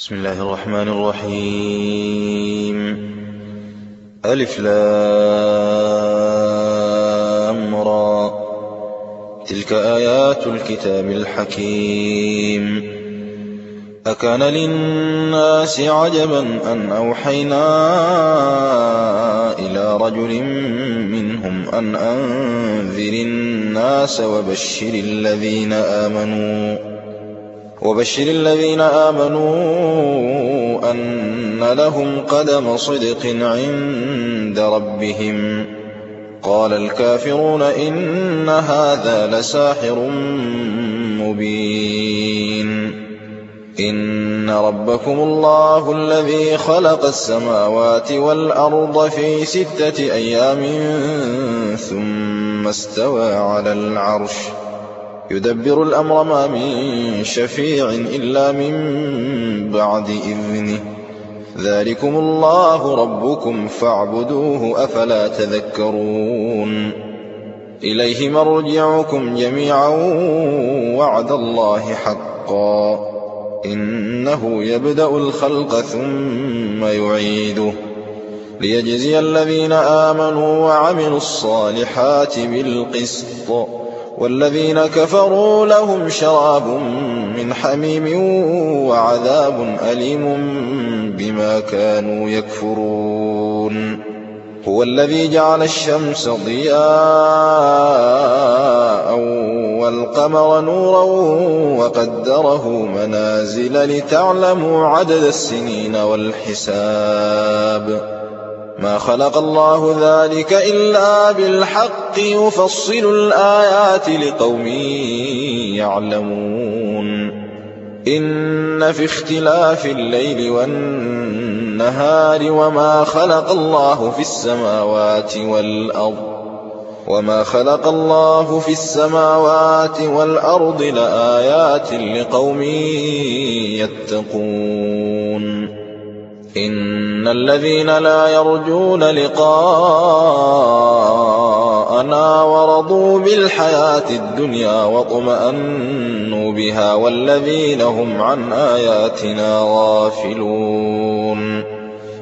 بسم الله الرحمن الرحيم. ألف لام را. تلك آيات الكتاب الحكيم. أكان للناس عجبا أن أوحينا إلى رجل منهم أن أنذر الناس وبشر الذين آمنوا أن لهم قدم صدق عند ربهم. قال الكافرون إن هذا لساحر مبين. إن ربكم الله الذي خلق السماوات والأرض في 6 أيام ثم استوى على العرش يدبر الأمر ما من شفيع إلا من بعد إذنه. ذلكم الله ربكم فاعبدوه أفلا تذكرون. إليه مرجعكم جميعا وعد الله حقا إنه يبدأ الخلق ثم يعيده ليجزي الذين آمنوا وعملوا الصالحات بالقسط والذين كفروا لهم شراب من حميم وعذاب أليم بما كانوا يكفرون. هو الذي جعل الشمس ضياء والقمر نورا وقدره منازل لتعلموا عدد السنين والحساب. ما خلق الله ذلك إلا بالحق يفصل الآيات لقوم يعلمون. إن في اختلاف الليل والنهار وما خلق الله في السماوات والأرض لآيات لقوم يتقون. إن الذين لا يرجون لقاءنا ورضوا بالحياة الدنيا واطمأنوا بها والذين هم عن آياتنا غافلون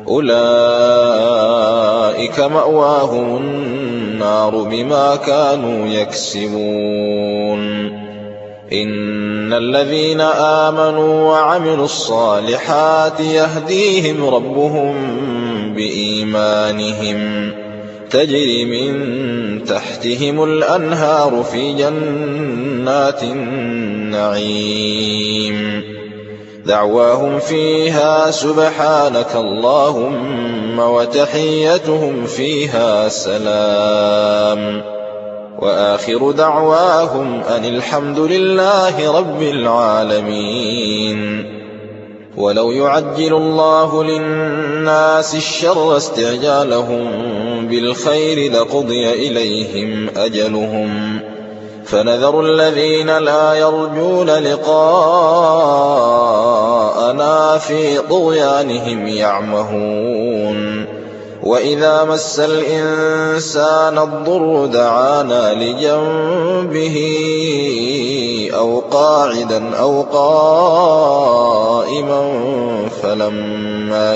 أولئك مأواهم النار بما كانوا يكسبون. إن الذين آمنوا وعملوا الصالحات يهديهم ربهم بإيمانهم تجري من تحتهم الأنهار في جنات النعيم دعواهم فيها سبحانك اللهم وتحيتهم فيها سلام وآخر دعواهم أن الحمد لله رب العالمين. ولو يعجل الله للناس الشر استعجالهم بالخير لقضي إليهم أجلهم فنذر الذين لا يرجون لقاءنا في طغيانهم يعمهون. وإذا مس الإنسان الضر دعانا لجنبه أو قاعدا أو قائما فلما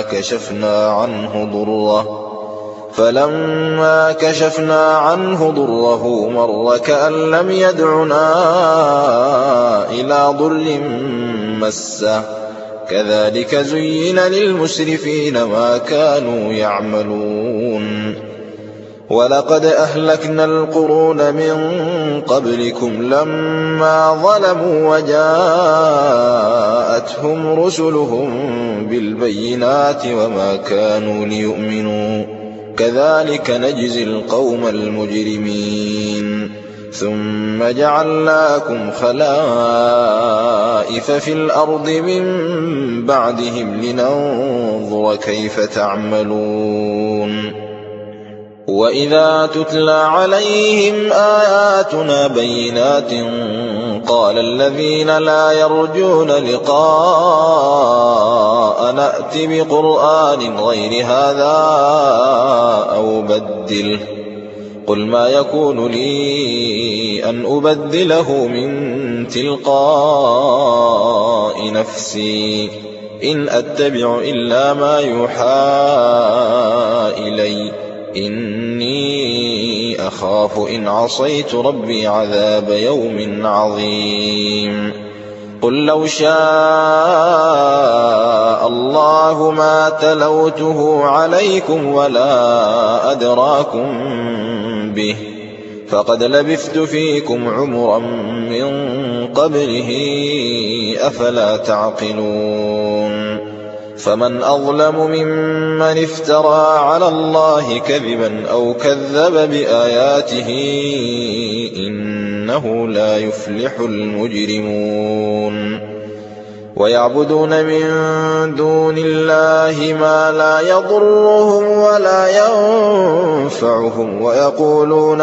كشفنا عنه ضره مر كأن لم يدعنا إلى ضر مسه كذلك زين للمسرفين ما كانوا يعملون. ولقد أهلكنا القرون من قبلكم لما ظلموا وجاءتهم رسلهم بالبينات وما كانوا ليؤمنوا كذلك نجزي القوم المجرمين. ثم جعلناكم خلائف في الأرض من بعدهم لننظر كيف تعملون. وإذا تتلى عليهم آياتنا بينات قال الذين لا يرجون لقاءنا ائت بقرآن غير هذا أو بدله قل ما يكون لي أن أبدله من تلقاء نفسي إن أتبع إلا ما يوحى إلي إني أخاف إن عصيت ربي عذاب يوم عظيم قل لو شاء الله ما تلوته عليكم ولا أدراكم به فقد لبثت فيكم عمرا من قبله أفلا تعقلون فمن أظلم ممن افترى على الله كذبا أو كذب بآياته إنه لا يفلح المجرمون ويعبدون من دون الله ما لا يضرهم ولا ينفعهم ويقولون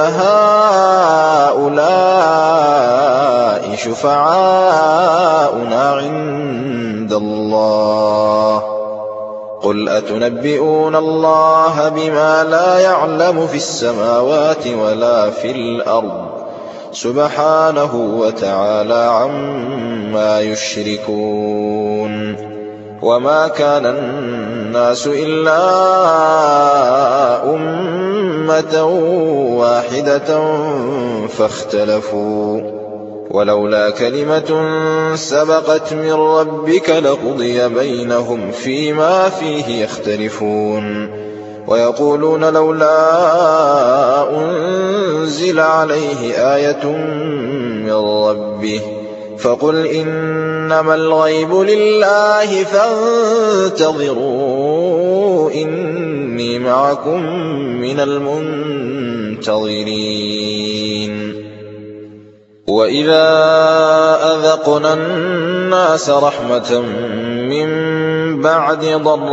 هؤلاء شفعاؤنا عند الله قل أتنبئون الله بما لا يعلم في السماوات ولا في الأرض سبحانه وتعالى عما يشركون وما كان الناس إلا أمة واحدة فاختلفوا ولولا كلمة سبقت من ربك لقضي بينهم فيما فيه يختلفون ويقولون لولا أنزل عليه آية من ربه فقل إنما الغيب لله فانتظروا إني معكم من المنتظرين وإذا أذقنا الناس رحمة من بعد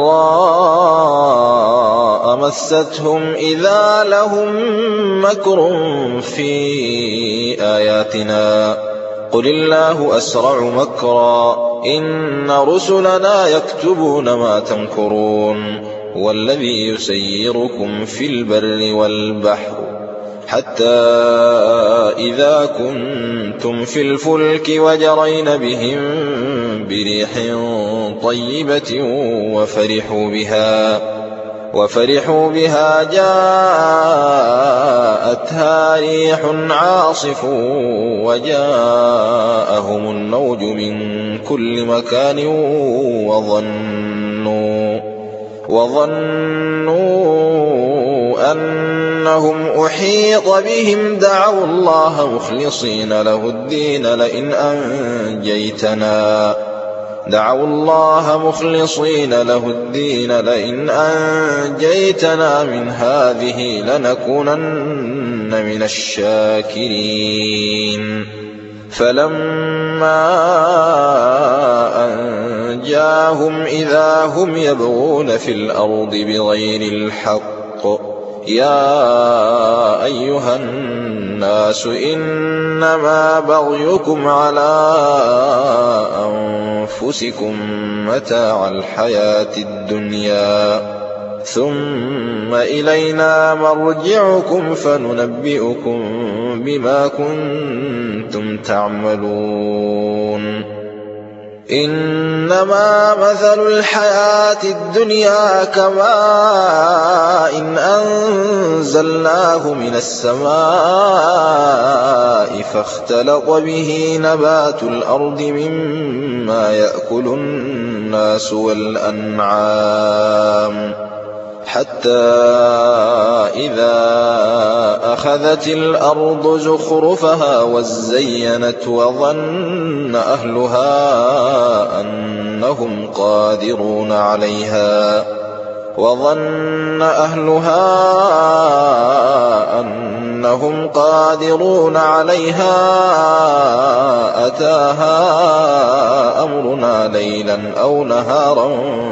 ضراء مستهم إذا لهم مكر في آياتنا قل الله أسرع مكرا إن رسلنا يكتبون ما تمكرون والذي يسيركم في البر والبحر حتى إذا كنتم في الفلك وجرين بهم بريح طيبة وفرحوا بها جاءتها ريح عاصف وجاءهم الموج من كل مكان وظنوا أنهم أحيط بهم دعوا الله مخلصين له الدين لئن أنجيتنا من هذه لنكونن من الشاكرين فلما أنجاهم إذا هم يبغون في الأرض بغير الحق يا أيها الناس إنما بغيكم على أنفسكم متاع الحياة الدنيا ثم إلينا مرجعكم فننبئكم بما كنتم تعملون إنما مثل الحياة الدنيا كماء إن أنزلناه من السماء فاختلط به نبات الأرض مما يأكل الناس والأنعام حتى إذا أخذت الأرض زخرفها وزينت وظن أهلها أنهم قادرون عليها أتاها أمرنا ليلا أو نهارا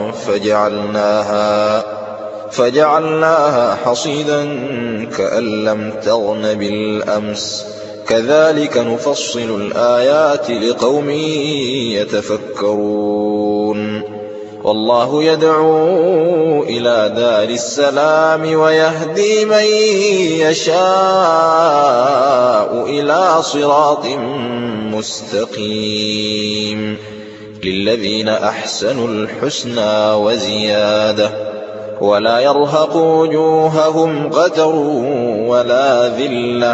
فجعلناها حصيدا كأن لم تغن بالأمس كذلك نفصل الآيات لقوم يتفكرون والله يدعو إلى دار السلام ويهدي من يشاء إلى صراط مستقيم للذين أحسنوا الحسنى وزيادة ولا يرهق وجوههم قتر ولا ذلة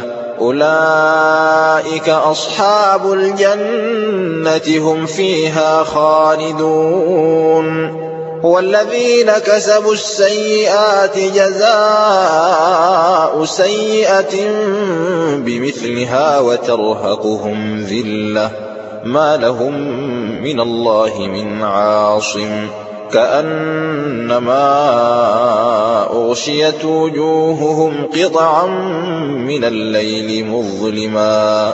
أولئك أصحاب الجنة هم فيها خالدون والذين كسبوا السيئات جزاء سيئة بمثلها وترهقهم ذلة ما لهم من الله من عاصم كأنما أغشيت وجوههم قطعا من الليل مظلما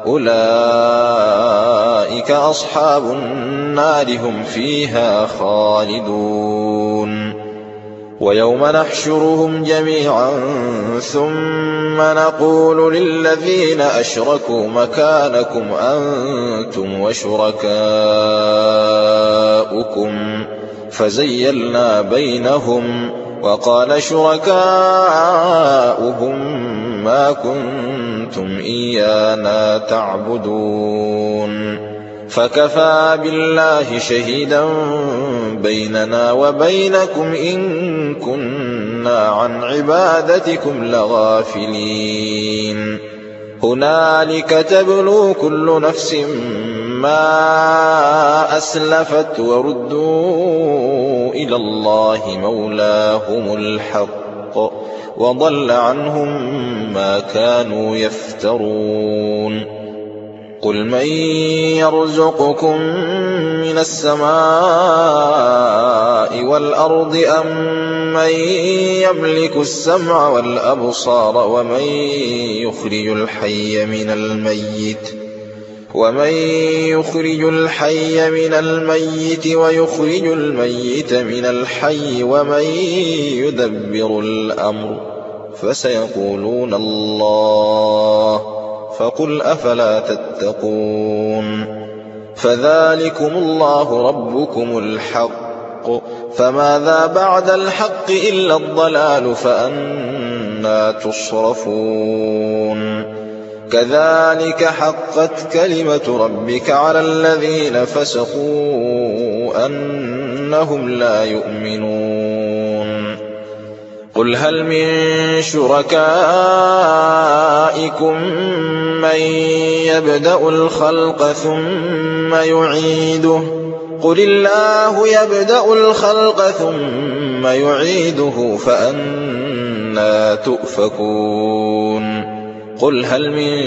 أولئك أصحاب النار هم فيها خالدون ويوم نحشرهم جميعا ثم نقول للذين أشركوا مكانكم أنتم وشركاؤكم فزيلنا بينهم وقال شركاؤهم ما كنتم إيانا تعبدون فكفى بالله شهيدا بيننا وبينكم إن كنا عن عبادتكم لغافلين هنالك تبلو كل نفس ما أسلفت وردوا إلى الله مولاهم الحق وضل عنهم ما كانوا يفترون قل من يرزقكم من السماء والأرض أم من يملك السمع والأبصار ومن يخرج الحي من الميت ويخرج الميت من الحي ومن يدبر الأمر فسيقولون الله فقل أفلا تتقون فذلكم الله ربكم الحق فماذا بعد الحق إلا الضلال فأنى تصرفون كذلك حقت كلمة ربك على الذين فسقوا أنهم لا يؤمنون قل هل من شركائكم من يبدأ الخلق ثم يعيده قل الله يبدأ الخلق ثم يعيده فأنى تؤفكون قل هل من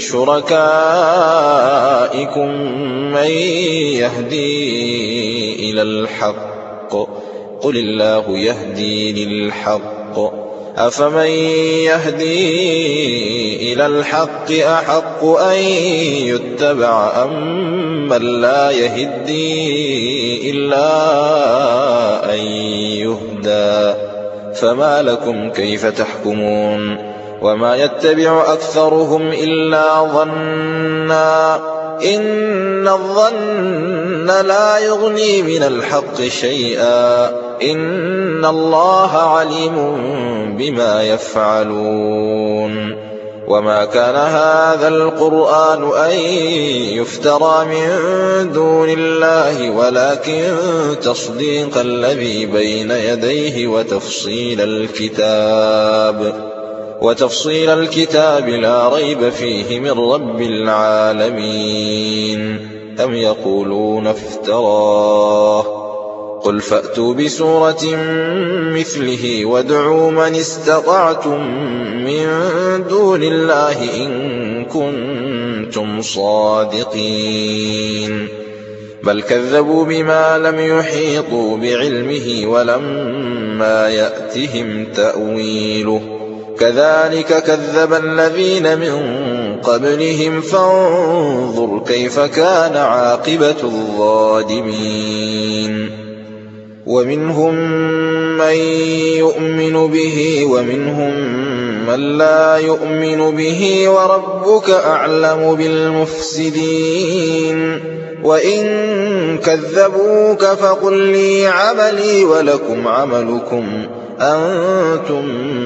شركائكم من يهدي إلى الحق قل الله يهدي للحق أفمن يهدي إلى الحق أحق أن يتبع أم من لا يهدي إلا أن يهدى فما لكم كيف تحكمون وما يتبع أكثرهم إلا ظنا إن الظن لا يغني من الحق شيئا إن الله عليم بما يفعلون وما كان هذا القرآن أن يفترى من دون الله ولكن تصديق الذي بين يديه وتفصيل الكتاب لا ريب فيه من رب العالمين أم يقولون افتراه قل فأتوا بسورة مثله وادعوا من استطعتم من دون الله إن كنتم صادقين بل كذبوا بما لم يحيطوا بعلمه ولما يأتهم تأويله كذلك كذب الذين من قبلهم فانظر كيف كان عاقبة الظالمين ومنهم من يؤمن به ومنهم من لا يؤمن به وربك أعلم بالمفسدين وإن كذبوك فقل لي عملي ولكم عملكم أنتم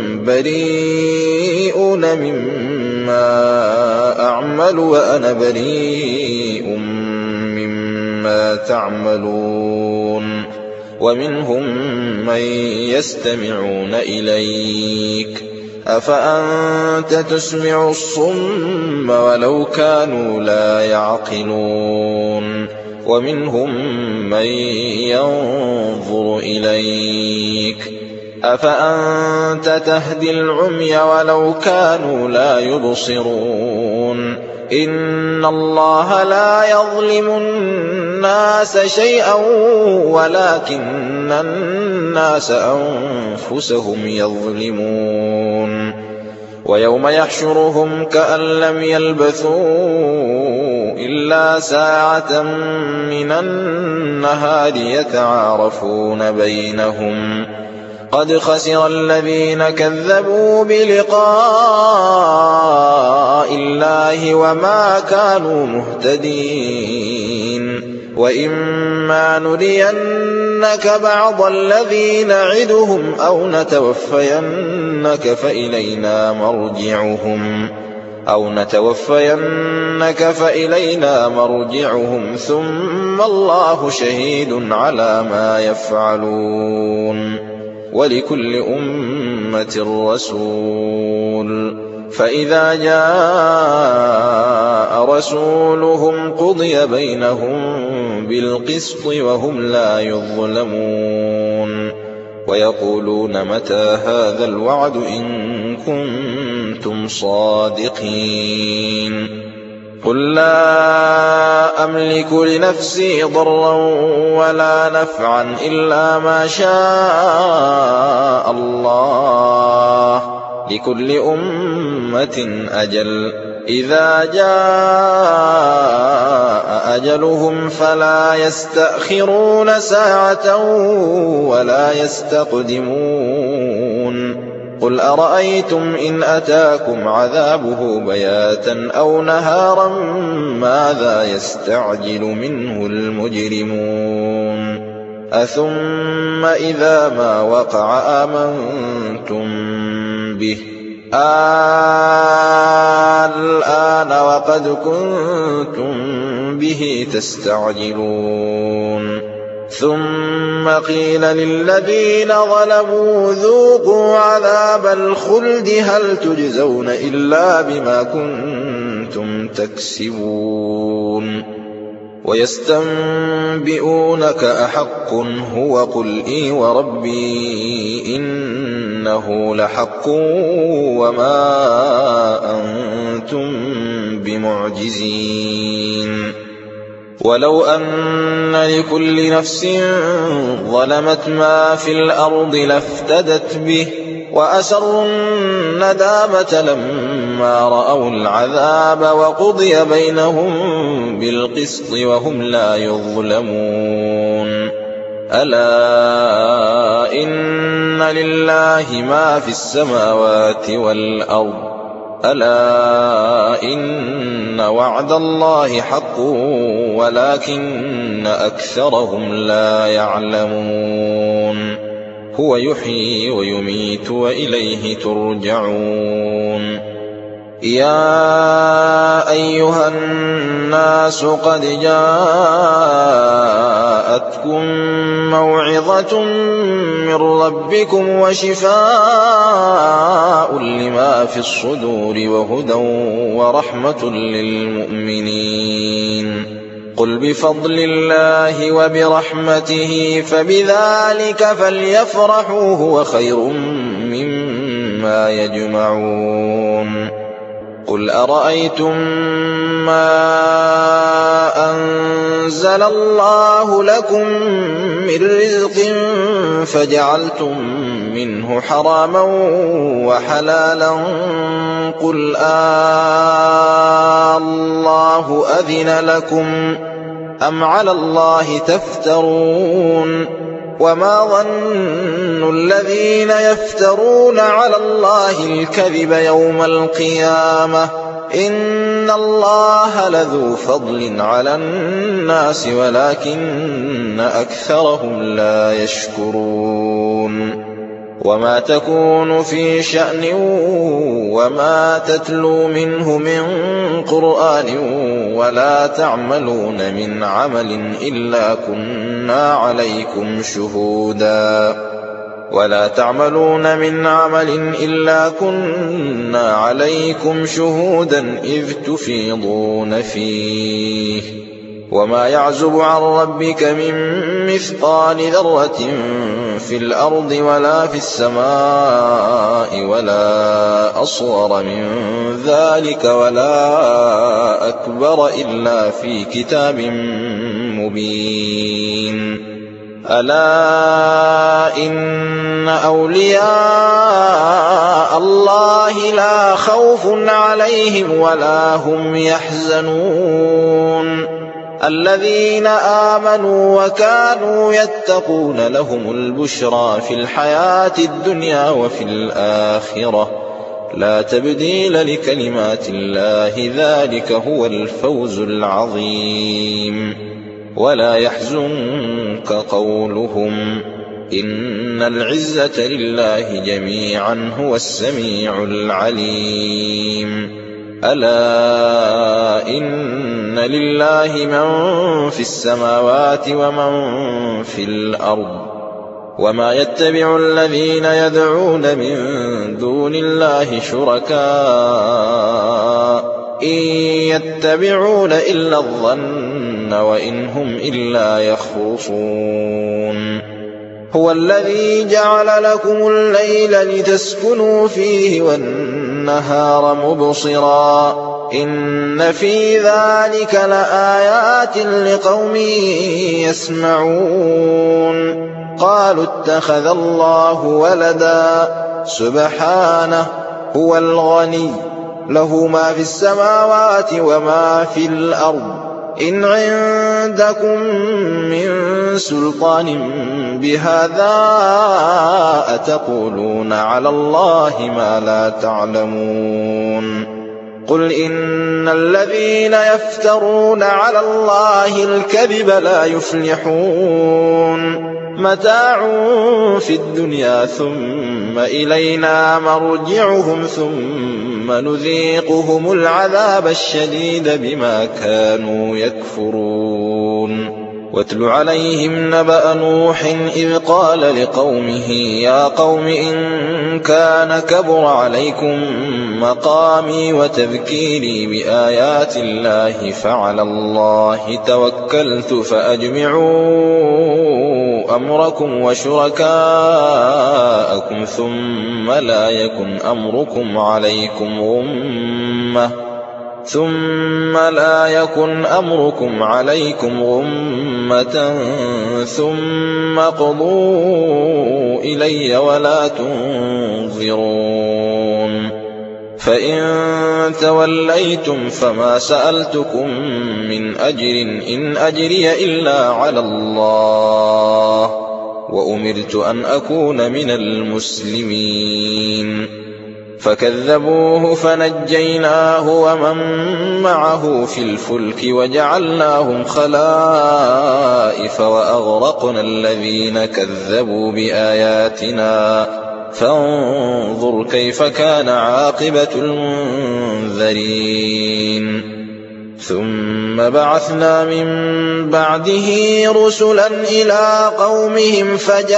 بريئون مما أعمل وأنا بريء مما ما تعملون ومنهم من يستمعون إليك أفأنت تسمع الصم ولو كانوا لا يعقلون ومنهم من ينظر إليك أفأنت تهدي العمي ولو كانوا لا يبصرون إن الله لا يظلم الناس شيئا ولكن الناس أنفسهم يظلمون ويوم يحشرهم كأن لم يلبثوا إلا ساعة من النهار يتعارفون بينهم قد خسر الذين كذبوا بلقاء الله وما كانوا مهتدين وإما نرينك بعض الذي نعدهم أو نتوفينك فإلينا مرجعهم ثم الله شهيد على ما يفعلون ولكل أمة رسول فإذا جاء رسولهم قضي بينهم بالقسط وهم لا يظلمون ويقولون متى هذا الوعد إن كنتم صادقين قل لا أملك لنفسي ضرا ولا نفعا إلا ما شاء الله لكل أمة أجل إذا جاء أجلهم فلا يستأخرون ساعة ولا يستقدمون قل أرأيتم إن أتاكم عذابه بياتا أو نهارا ماذا يستعجل منه المجرمون أثم إذا ما وقع آمنتم به الآن وقد كنتم به تستعجلون ثم قيل للذين ظلموا ذوقوا عذاب الخلد هل تجزون إلا بما كنتم تكسبون ويستنبئونك أحق هو قل إي وربي إنه لحق وما أنتم بمعجزين ولو أن لكل نفس ظلمت ما في الأرض لافتدت به وأسروا الندامة لما رأوا العذاب وقضي بينهم بالقسط وهم لا يظلمون ألا إن لله ما في السماوات والأرض ألا إن وعد الله حق ولكن أكثرهم لا يعلمون هو يحيي ويميت وإليه ترجعون يا أيها الناس قد جاءتكم موعظة من ربكم وشفاء لما في الصدور وهدى ورحمة للمؤمنين قل بفضل الله وبرحمته فبذلك فليفرحوا هو خير مما يجمعون قل أرأيتم ما أنزل الله لكم من رزق فجعلتم منه حراما وحلالا قل الله أذن لكم أم على الله تفترون وما ظن الذين يفترون على الله الكذب يوم القيامة إن الله لذو فضل على الناس ولكن أكثرهم لا يشكرون وما تكون في شأن وما تتلو منه من قرآن ولا تعملون من عمل إلا كنا عليكم شهودا إذ تفيضون فيه وما يعزب عن ربك من مثقال ذرة في الأرض ولا في السماء ولا أصغر من ذلك ولا أكبر إلا في كتاب مبين ألا إن أولياء الله لا خوف عليهم ولا هم يحزنون الذين آمنوا وكانوا يتقون لهم البشرى في الحياة الدنيا وفي الآخرة لا تبديل لكلمات الله ذلك هو الفوز العظيم ولا يحزنك قولهم إن العزة لله جميعا هو السميع العليم ألا إن لله من في السماوات ومن في الأرض وما يتبع الذين يدعون من دون الله شركاء إن يتبعون إلا الظن وإن هم إلا يخرصون هو الذي جعل لكم الليل لتسكنوا فيه والنهار مبصرا إن في ذلك لآيات لقوم يسمعون قالوا اتخذ الله ولدا سبحانه هو الغني له ما في السماوات وما في الأرض إن عندكم من سلطان بهذا أتقولون على الله ما لا تعلمون قل إن الذين يفترون على الله الكذب لا يفلحون متاع في الدنيا ثم إلينا مرجعهم ثم نذيقهم العذاب الشديد بما كانوا يكفرون واتل عليهم نبأ نوح إذ قال لقومه يا قوم إن كان كبر عليكم مقامي وتذكيري بآيات الله فعلى الله توكلت فأجمعوا أمركم وشركاءكم ثم لا يكن أمركم عليكم غمة ثم قضوا إلي ولا تنظرون فإن توليتم فما سألتكم من أجر إن أجري إلا على الله وأمرت أن أكون من المسلمين فكذبوه فنجيناه ومن معه في الفلك وجعلناهم خلائف وأغرقنا الذين كذبوا بآياتنا فانظر كيف كان عاقبة المنذرين ثم بعثنا من بعده رسلا إلى قومهم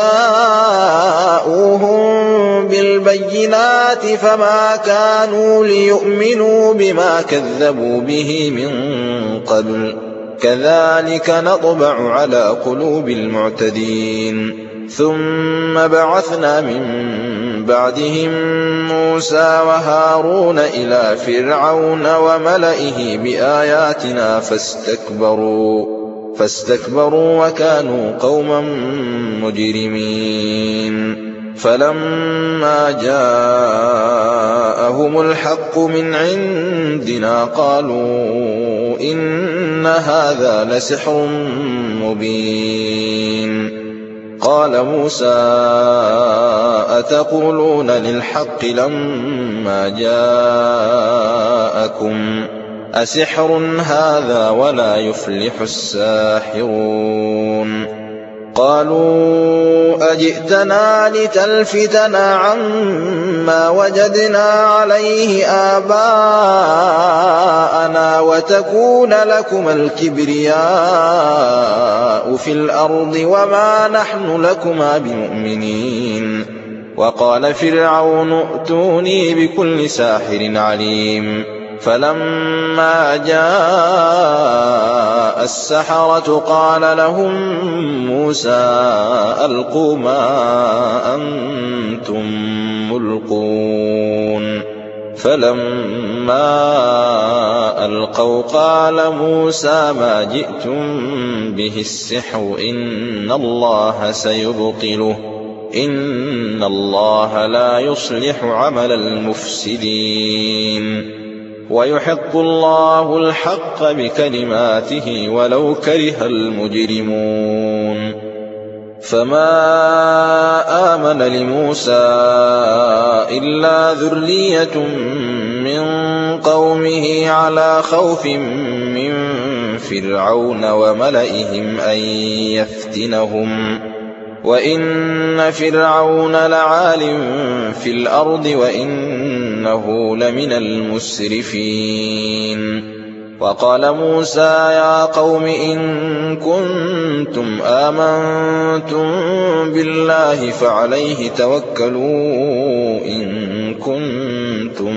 فجاءوهم بالبينات فما كانوا ليؤمنوا بما كذبوا به من قبل كذلك نطبع على قلوب المعتدين ثم بعثنا من بعدهم موسى وهارون إلى فرعون وملئه بآياتنا فاستكبروا وكانوا قوما مجرمين فلما جاءهم الحق من عندنا قالوا إن هذا لسحر مبين قال موسى أتقولون للحق لما جاءكم أسحر هذا ولا يفلح الساحرون قالوا أجئتنا لتلفتنا عما وجدنا عليه آباءنا وتكون لكما الكبرياء في الأرض وما نحن لكما بمؤمنين. وقال فرعون ائتوني بكل ساحر عليم. فلما جاء السحرة قال لهم موسى ألقوا ما أنتم ملقون. فلما ألقوا قال موسى ما جئتم به السحر إن الله سيبطله إن الله لا يصلح عمل المفسدين ويحق الله الحق بكلماته ولو كره المجرمون. فما آمن لموسى إلا ذرية من قومه على خوف من فرعون وملئهم أن يفتنهم وإن فرعون لعال في الأرض وإنه لمن المسرفين. وقال موسى يا قوم إن كنتم آمنتم بالله فعليه توكلوا إن كنتم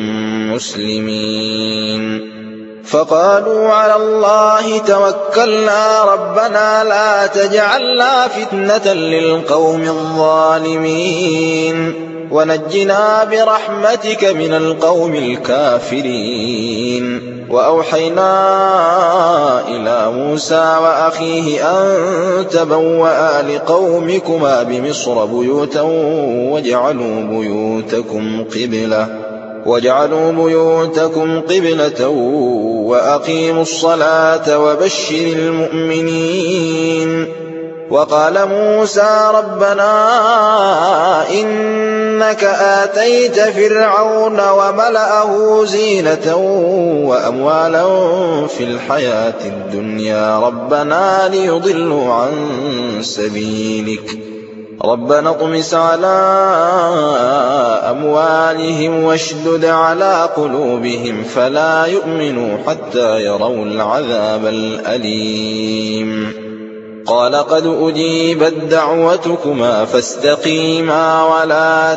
مسلمين. فقالوا على الله توكلنا ربنا لا تجعلنا فتنة للقوم الظالمين ونجنا برحمتك من القوم الكافرين. وأوحينا إلى موسى وأخيه أن تبوأ لقومكما بمصر بيوتا واجعلوا بيوتكم قبلة وأقيموا الصلاة وبشر المؤمنين. وقال موسى ربنا إنك آتيت فرعون وملأه زينة وأموالا في الحياة الدنيا ربنا ليضلوا عن سبيلك ربنا اطمس على أموالهم واشدد على قلوبهم فلا يؤمنوا حتى يروا العذاب الأليم. قال قد أجيبت دعوتكما فاستقيما ولا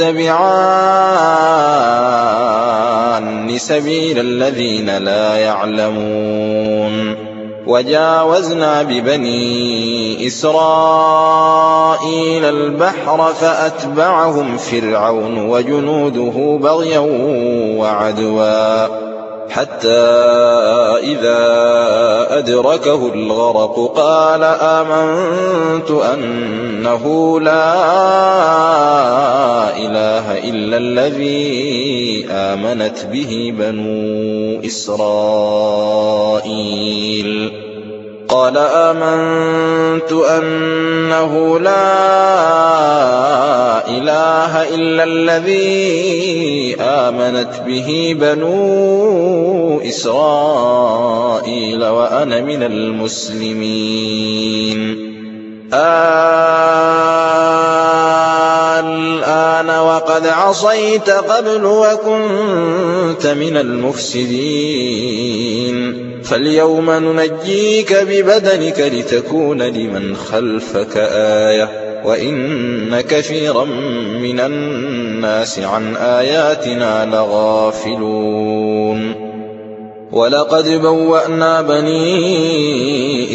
تتبعان سبيل الذين لا يعلمون. وجاوزنا ببني إسرائيل البحر فأتبعهم فرعون وجنوده بغيا وعدوا حتى إذا أدركه الغرق قال آمنت أنه لا إله إلا الذي آمنت به بنو إسرائيل. قال آمنت أنه لا إله إلا الذي آمنت به بنو إسرائيل وأنا من المسلمين. الآن وقد عصيت قبل وكنت من المفسدين فاليوم ننجيك ببدنك لتكون لمن خلفك آية وإن كثيرا من الناس عن آياتنا لغافلون. ولقد بوأنا بني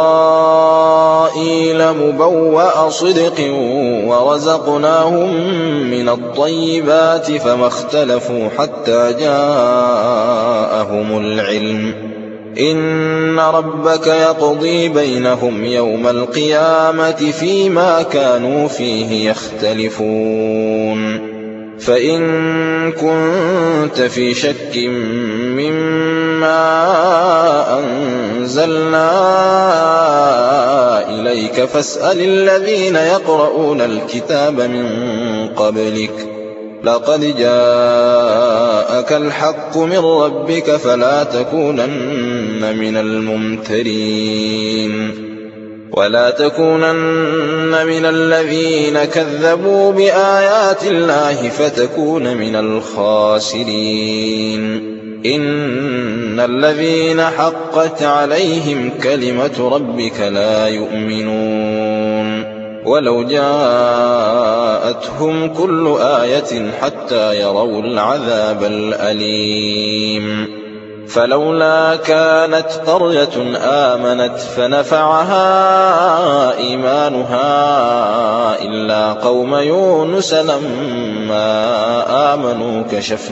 إسرائيل مبوأ صدق ورزقناهم من الطيبات فما اختلفوا حتى جاءهم العلم إن ربك يقضي بينهم يوم القيامة فيما كانوا فيه يختلفون. فإن كنت في شك مما أنزلنا إليك فاسأل الذين يقرؤون الكتاب من قبلك لقد جاءك الحق من ربك فلا تكونن من الممترين. ولا تكونن من الذين كذبوا بآيات الله فتكون من الخاسرين. إن الذين حقت عليهم كلمة ربك لا يؤمنون ولو جاءتهم كل آية حتى يروا العذاب الأليم. فلولا كانت قرية آمنت فنفعها إيمانها إلا قوم يونس لما آمنوا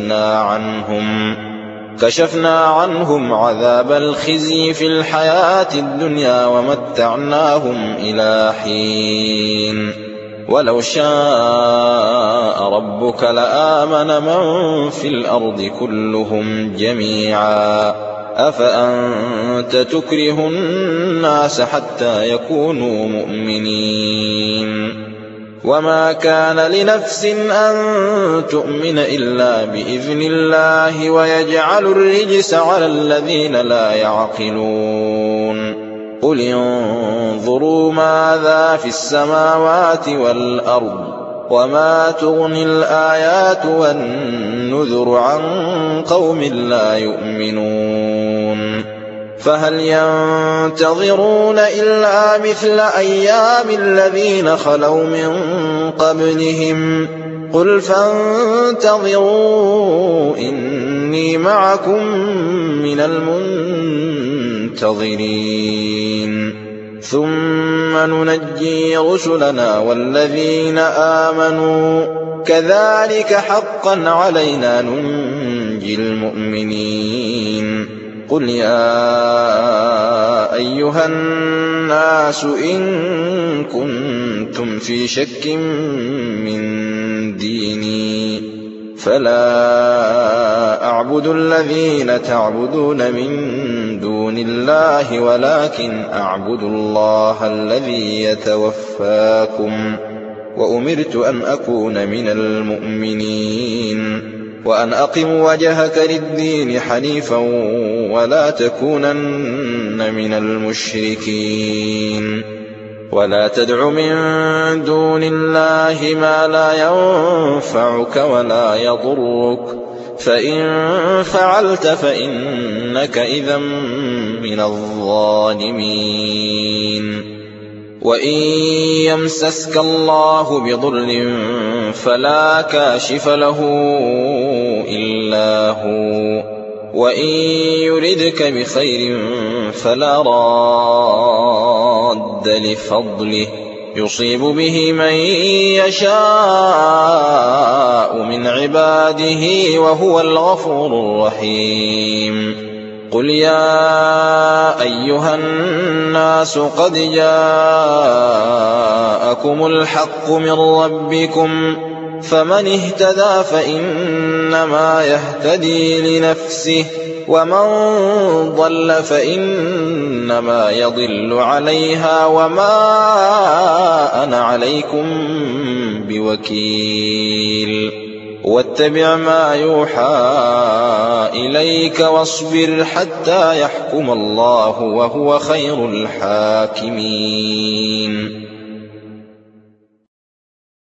كشفنا عنهم عذاب الخزي في الحياة الدنيا ومتعناهم إلى حين. ولو شاء ربك لآمن من في الأرض كلهم جميعا أفأنت تكره الناس حتى يكونوا مؤمنين. وما كان لنفس أن تؤمن إلا بإذن الله ويجعل الرجس على الذين لا يعقلون. قل انظروا ماذا في السماوات والأرض وما تغني الآيات والنذر عن قوم لا يؤمنون. فهل ينتظرون إلا مثل أيام الذين خلوا من قبلهم قل فانتظروا إني معكم من المنتظرين. ثم ننجي رسلنا والذين آمنوا كذلك حقا علينا ننجي المؤمنين. قل يا أيها الناس إن كنتم في شك من ديني فلا أعبد الذين تعبدون من دون الله ولكن أعبد الله الذي يتوفاكم وأمرت أن أكون من المؤمنين وأن أقم وجهك للدين حنيفا ولا تكونن من المشركين. ولا تدع من دون الله ما لا ينفعك ولا يضرك فإن فعلت فإنك إذا من الظالمين. وإن يمسسك الله بضر فلا كاشف له إلا هو وإن يردك بخير فلا راد لفضله يصيب به من يشاء من عباده وهو الغفور الرحيم. قل يا أيها الناس قد جاءكم الحق من ربكم فمن اهتدى فإنما يهتدي لنفسه ومن ضل فإنما يضل عليها وما أنا عليكم بوكيل. واتبع ما يوحى إليك واصبر حتى يحكم الله وهو خير الحاكمين.